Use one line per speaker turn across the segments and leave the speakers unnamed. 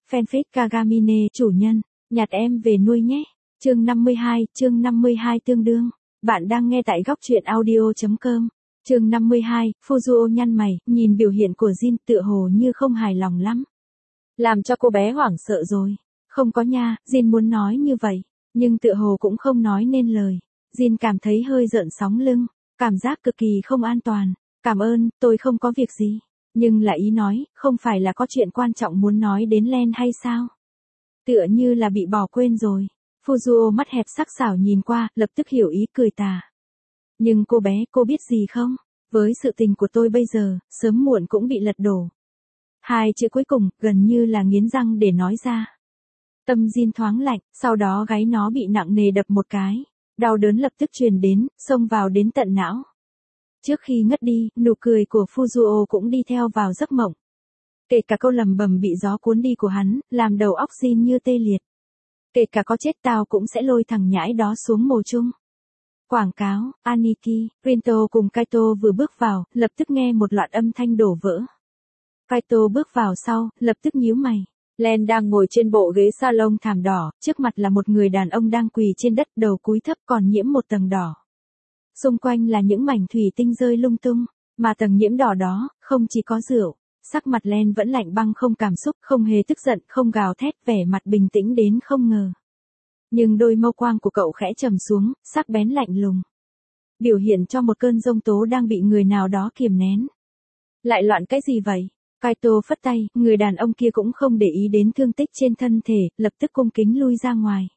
Fanfic Kagamine chủ nhân, nhặt em về nuôi nhé. Chương 52 tương đương. Bạn đang nghe tại góc truyện audio.com. Chương 52, Fuzuo nhăn mày, nhìn biểu hiện của Jin tựa hồ như không hài lòng lắm. Làm cho cô bé hoảng sợ rồi. Không có nha, Jin muốn nói như vậy, nhưng tựa hồ cũng không nói nên lời. Jin cảm thấy hơi rợn sóng lưng, cảm giác cực kỳ không an toàn. Cảm ơn, tôi không có việc gì. Nhưng là ý nói, không phải là có chuyện quan trọng muốn nói đến Len hay sao? Tựa như là bị bỏ quên rồi. Fuzuo mắt hẹp sắc sảo nhìn qua, lập tức hiểu ý cười tà. Nhưng cô bé, cô biết gì không? Với sự tình của tôi bây giờ, sớm muộn cũng bị lật đổ. Hai chữ cuối cùng, gần như là nghiến răng để nói ra. Tâm Jin thoáng lạnh, sau đó gáy nó bị nặng nề đập một cái. Đau đớn lập tức truyền đến, xông vào đến tận não. Trước khi ngất đi, nụ cười của Fuzuo cũng đi theo vào giấc mộng. Kể cả câu lầm bầm bị gió cuốn đi của hắn, làm đầu óc Jin như tê liệt. Kể cả có chết tao cũng sẽ lôi thằng nhãi đó xuống mồ chung. Quảng cáo, Aniki, Rinto cùng Kaito vừa bước vào, lập tức nghe một loạt âm thanh đổ vỡ. Kaito bước vào sau, lập tức nhíu mày. Len đang ngồi trên bộ ghế salon thảm đỏ, trước mặt là một người đàn ông đang quỳ trên đất, đầu cúi thấp còn nhiễm một tầng đỏ. Xung quanh là những mảnh thủy tinh rơi lung tung, mà tầng nhiễm đỏ đó, không chỉ có rượu. Sắc mặt Len vẫn lạnh băng không cảm xúc, không hề tức giận, không gào thét, vẻ mặt bình tĩnh đến không ngờ. Nhưng đôi mâu quang của cậu khẽ trầm xuống, sắc bén lạnh lùng. Biểu hiện cho một cơn giông tố đang bị người nào đó kiềm nén. Lại loạn cái gì vậy? Kaito phất tay, người đàn ông kia cũng không để ý đến thương tích trên thân thể, lập tức cung kính lui ra ngoài.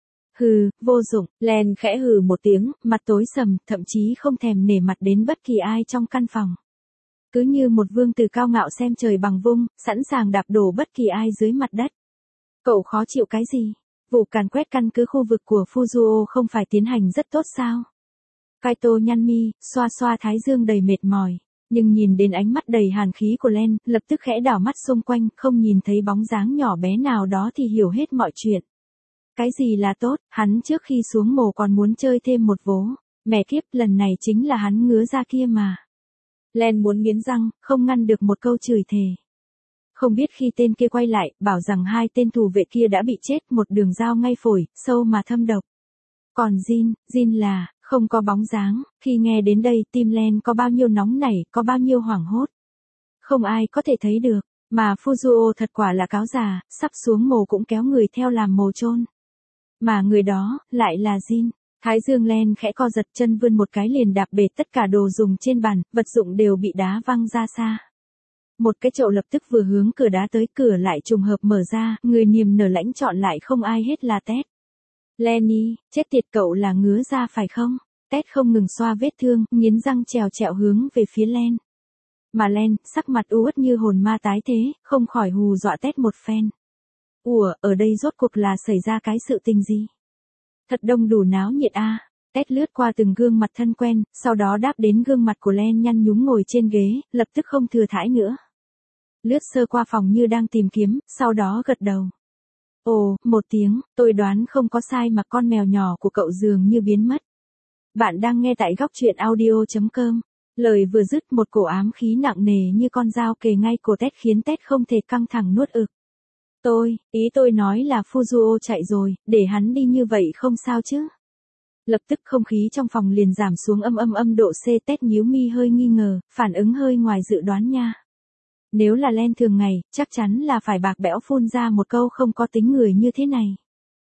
Hừ, vô dụng, Len khẽ hừ một tiếng, mặt tối sầm, thậm chí không thèm nể mặt đến bất kỳ ai trong căn phòng. Cứ như một vương tử cao ngạo xem trời bằng vung, sẵn sàng đạp đổ bất kỳ ai dưới mặt đất. Cậu khó chịu cái gì? Vụ càn quét căn cứ khu vực của Fuzuo không phải tiến hành rất tốt sao? Kaito nhăn mi, xoa xoa thái dương đầy mệt mỏi, nhưng nhìn đến ánh mắt đầy hàn khí của Len, lập tức khẽ đảo mắt xung quanh, không nhìn thấy bóng dáng nhỏ bé nào đó thì hiểu hết mọi chuyện. Cái gì là tốt, hắn trước khi xuống mồ còn muốn chơi thêm một vố. Mẹ kiếp, lần này chính là hắn ngứa ra kia mà. Len muốn nghiến răng, không ngăn được một câu chửi thề. Không biết khi tên kia quay lại, bảo rằng hai tên thủ vệ kia đã bị chết, một đường dao ngay phổi, sâu mà thâm độc. Còn Jin là, không có bóng dáng. Khi nghe đến đây, tim Len có bao nhiêu nóng nảy, có bao nhiêu hoảng hốt. Không ai có thể thấy được, mà Fuzuo thật quả là cáo già, sắp xuống mồ cũng kéo người theo làm mồ chôn. Mà người đó, lại là Jin. Thái dương Len khẽ co giật, chân vươn một cái liền đạp bể tất cả đồ dùng trên bàn, vật dụng đều bị đá văng ra xa. Một cái chậu lập tức vừa hướng cửa đá tới, cửa lại trùng hợp mở ra, người niềm nở lãnh chọn lại không ai hết là Ted. Lenny, chết tiệt, cậu là ngứa ra phải không? Ted không ngừng xoa vết thương, nghiến răng trèo trẹo hướng về phía Len. Mà Len, sắc mặt u uất như hồn ma tái thế, không khỏi hù dọa Ted một phen. Ủa, ở đây rốt cuộc là xảy ra cái sự tình gì? Thật đông đủ náo nhiệt a. Ted lướt qua từng gương mặt thân quen, sau đó đáp đến gương mặt của Len nhăn nhúm ngồi trên ghế, lập tức không thừa thãi nữa. Lướt sơ qua phòng như đang tìm kiếm, sau đó gật đầu. Ồ, một tiếng, tôi đoán không có sai mà con mèo nhỏ của cậu dường như biến mất. Bạn đang nghe tại góc truyện audio.com. Lời vừa dứt, một cổ ám khí nặng nề như con dao kề ngay cổ Ted khiến Ted không thể căng thẳng nuốt ực. Ý tôi nói là Fuzuo chạy rồi, để hắn đi như vậy không sao chứ. Lập tức không khí trong phòng liền giảm xuống âm độ C. Ted nhíu mi hơi nghi ngờ, phản ứng hơi ngoài dự đoán nha. Nếu là Len thường ngày, chắc chắn là phải bạc bẽo phun ra một câu không có tính người như thế này.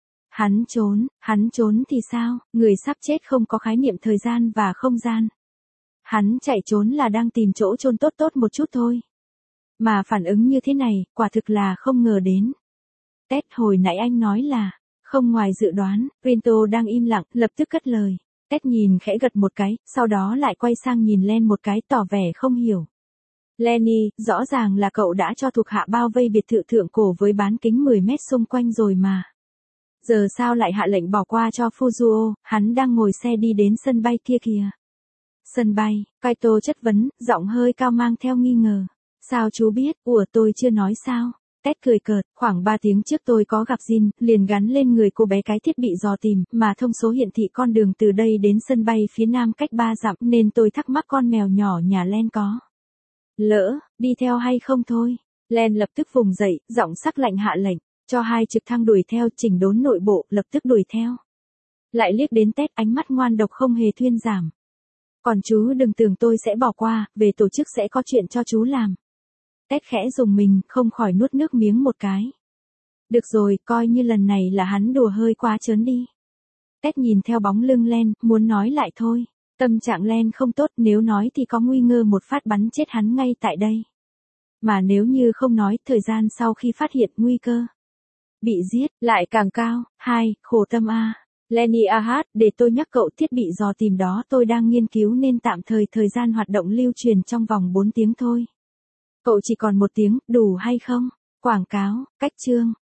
Hắn trốn thì sao, người sắp chết không có khái niệm thời gian và không gian. Hắn chạy trốn là đang tìm chỗ chôn tốt một chút thôi. Mà phản ứng như thế này, quả thực là không ngờ đến. Ted, hồi nãy anh nói là, không ngoài dự đoán. Rinto đang im lặng, lập tức cất lời. Ted nhìn khẽ gật một cái, sau đó lại quay sang nhìn Len một cái, tỏ vẻ không hiểu. Lenny, rõ ràng là cậu đã cho thuộc hạ bao vây biệt thự thượng cổ với bán kính 10 mét xung quanh rồi mà. Giờ sao lại hạ lệnh bỏ qua cho Fuzuo, hắn đang ngồi xe đi đến sân bay kia kìa. Sân bay, Kaito chất vấn, giọng hơi cao mang theo nghi ngờ. Sao chú biết, tôi chưa nói sao? Ted cười cợt, khoảng 3 tiếng trước tôi có gặp Jin, liền gắn lên người cô bé cái thiết bị dò tìm, mà thông số hiển thị con đường từ đây đến sân bay phía nam cách 3 dặm, nên tôi thắc mắc con mèo nhỏ nhà Len có lỡ đi theo hay không thôi. Len lập tức vùng dậy, giọng sắc lạnh hạ lệnh, cho 2 trực thăng đuổi theo, chỉnh đốn nội bộ, lập tức đuổi theo. Lại liếc đến Ted, ánh mắt ngoan độc không hề thuyên giảm. Còn chú đừng tưởng tôi sẽ bỏ qua, về tổ chức sẽ có chuyện cho chú làm. Ted khẽ dùng mình, không khỏi nuốt nước miếng một cái. Được rồi, coi như lần này là hắn đùa hơi quá trớn đi. Ted nhìn theo bóng lưng Len, muốn nói lại thôi. Tâm trạng Len không tốt, nếu nói thì có nguy cơ một phát bắn chết hắn ngay tại đây. Mà nếu như không nói, thời gian sau khi phát hiện nguy cơ bị giết, lại càng cao. Khổ tâm a. Lenny Ahad, để tôi nhắc cậu, thiết bị dò tìm đó tôi đang nghiên cứu nên tạm thời gian hoạt động lưu truyền trong vòng 4 tiếng thôi. Cậu chỉ còn 1 tiếng, đủ hay không? Quảng cáo, cách chương.